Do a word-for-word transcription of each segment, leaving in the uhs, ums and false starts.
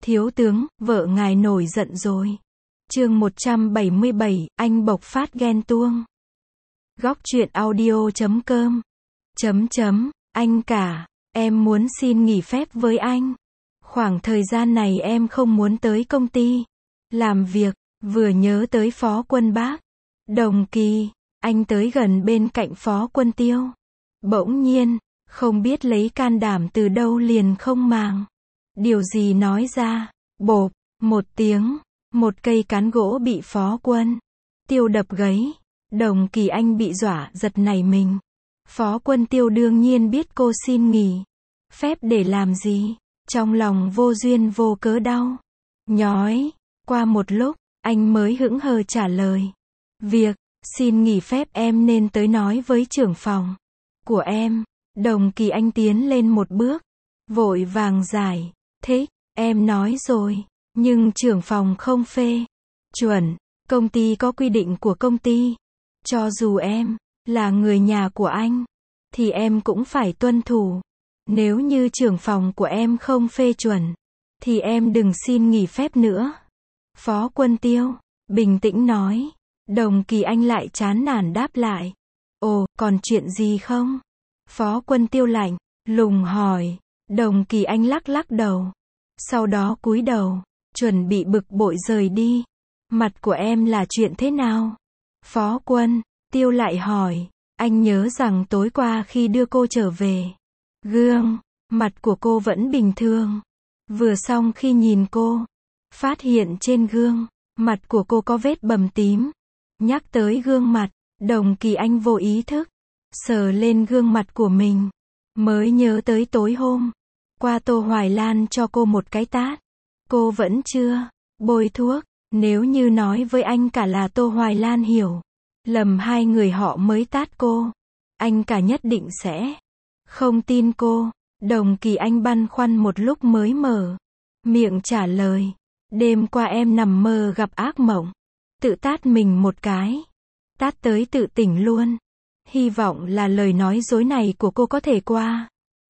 Thiếu tướng, vợ ngài nổi giận rồi. Chương một trăm bảy mươi bảy, anh bộc phát ghen tuông. Góc truyện audio chấm com. Chấm chấm, anh cả, em muốn xin nghỉ phép với anh. Khoảng thời gian này em không muốn tới công ty làm việc, vừa nhớ tới Phó Quân Bác. Đồng Kỳ, anh tới gần bên cạnh Phó Quân Tiêu. Bỗng nhiên, không biết lấy can đảm từ đâu liền không màng điều gì nói ra, bộp, một tiếng, một cây cán gỗ bị Phó Quân Tiêu đập gãy. Đồng Kỳ anh bị dọa giật nảy mình. Phó Quân Tiêu đương nhiên biết cô xin nghỉ phép để làm gì, trong lòng vô duyên vô cớ đau nhói. Qua một lúc, anh mới hững hờ trả lời. Việc xin nghỉ phép em nên tới nói với trưởng phòng của em. Đồng Kỳ anh tiến lên một bước, vội vàng giải thích, em nói rồi, nhưng trưởng phòng không phê chuẩn, công ty có quy định của công ty. Cho dù em là người nhà của anh, thì em cũng phải tuân thủ. Nếu như trưởng phòng của em không phê chuẩn, thì em đừng xin nghỉ phép nữa. Phó Quân Tiêu bình tĩnh nói. Đồng Kỳ anh lại chán nản đáp lại. Ồ, còn chuyện gì không? Phó Quân Tiêu lạnh lùng hỏi. Đồng Kỳ anh lắc lắc đầu, sau đó cúi đầu, chuẩn bị bực bội rời đi. Mặt của em là chuyện thế nào? Phó Quân Tiêu lại hỏi. Anh nhớ rằng tối qua khi đưa cô trở về, gương mặt của cô vẫn bình thường. Vừa xong khi nhìn cô, phát hiện trên gương mặt của cô có vết bầm tím. Nhắc tới gương mặt, Đồng Kỳ anh vô ý thức sờ lên gương mặt của mình, mới nhớ tới tối hôm qua Tô Hoài Lan cho cô một cái tát. Cô vẫn chưa bôi thuốc. Nếu như nói với anh cả là Tô Hoài Lan hiểu lầm hai người họ mới tát cô, anh cả nhất định sẽ không tin cô. Đồng Kỳ anh băn khoăn một lúc mới mở miệng trả lời. Đêm qua em nằm mơ gặp ác mộng, tự tát mình một cái, tát tới tự tỉnh luôn. Hy vọng là lời nói dối này của cô có thể qua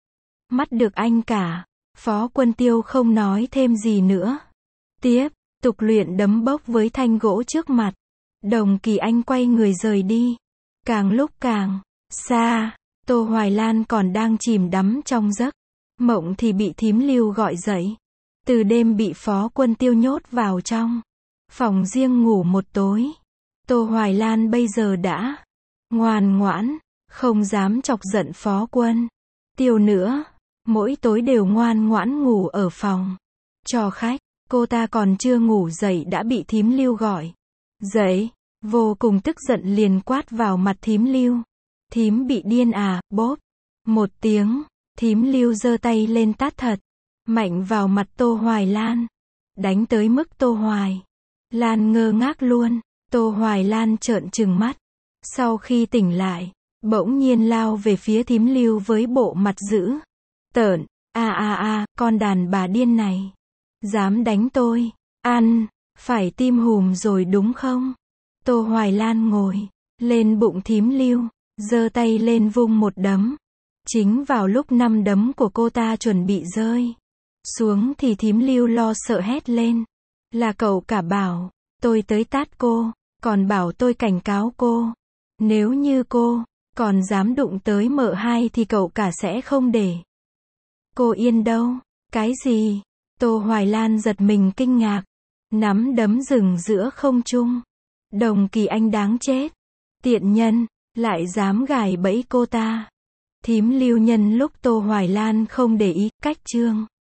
mắt được anh cả. Phó Quân Tiêu không nói thêm gì nữa, tiếp tục luyện đấm bốc với thanh gỗ trước mặt. Đồng Kỳ anh quay người rời đi. Càng lúc càng xa, Tô Hoài Lan còn đang chìm đắm trong giấc mộng thì bị thím Lưu gọi dậy. Từ đêm bị Phó Quân Tiêu nhốt vào trong phòng riêng ngủ một tối, Tô Hoài Lan bây giờ đã ngoan ngoãn, không dám chọc giận Phó Quân Tiêu nữa. Mỗi tối đều ngoan ngoãn ngủ ở phòng cho khách. Cô ta còn chưa ngủ dậy đã bị thím Lưu gọi dậy, vô cùng tức giận liền quát vào mặt thím Lưu. Thím bị điên à? Bốp một tiếng, thím Lưu giơ tay lên tát thật mạnh vào mặt Tô Hoài Lan, đánh tới mức Tô Hoài Lan ngơ ngác luôn. Tô Hoài Lan trợn trừng mắt, sau khi tỉnh lại, bỗng nhiên lao về phía thím Lưu với bộ mặt dữ tợn. A a a, con đàn bà điên này, dám đánh tôi, ăn phải tim hùm rồi đúng không? Tô Hoài Lan ngồi lên bụng thím Lưu, giơ tay lên vung một đấm. Chính vào lúc năm đấm của cô ta chuẩn bị rơi xuống thì thím Lưu lo sợ hét lên. Là cậu cả bảo tôi tới tát cô, còn bảo tôi cảnh cáo cô, nếu như cô còn dám đụng tới mợ hai thì cậu cả sẽ không để cô yên đâu. Cái gì? Tô Hoài Lan giật mình kinh ngạc, nắm đấm dừng giữa không trung. Đồng Kỳ anh đáng chết, tiện nhân, lại dám gài bẫy cô ta. Thím Lưu nhân lúc Tô Hoài Lan không để ý, cách chương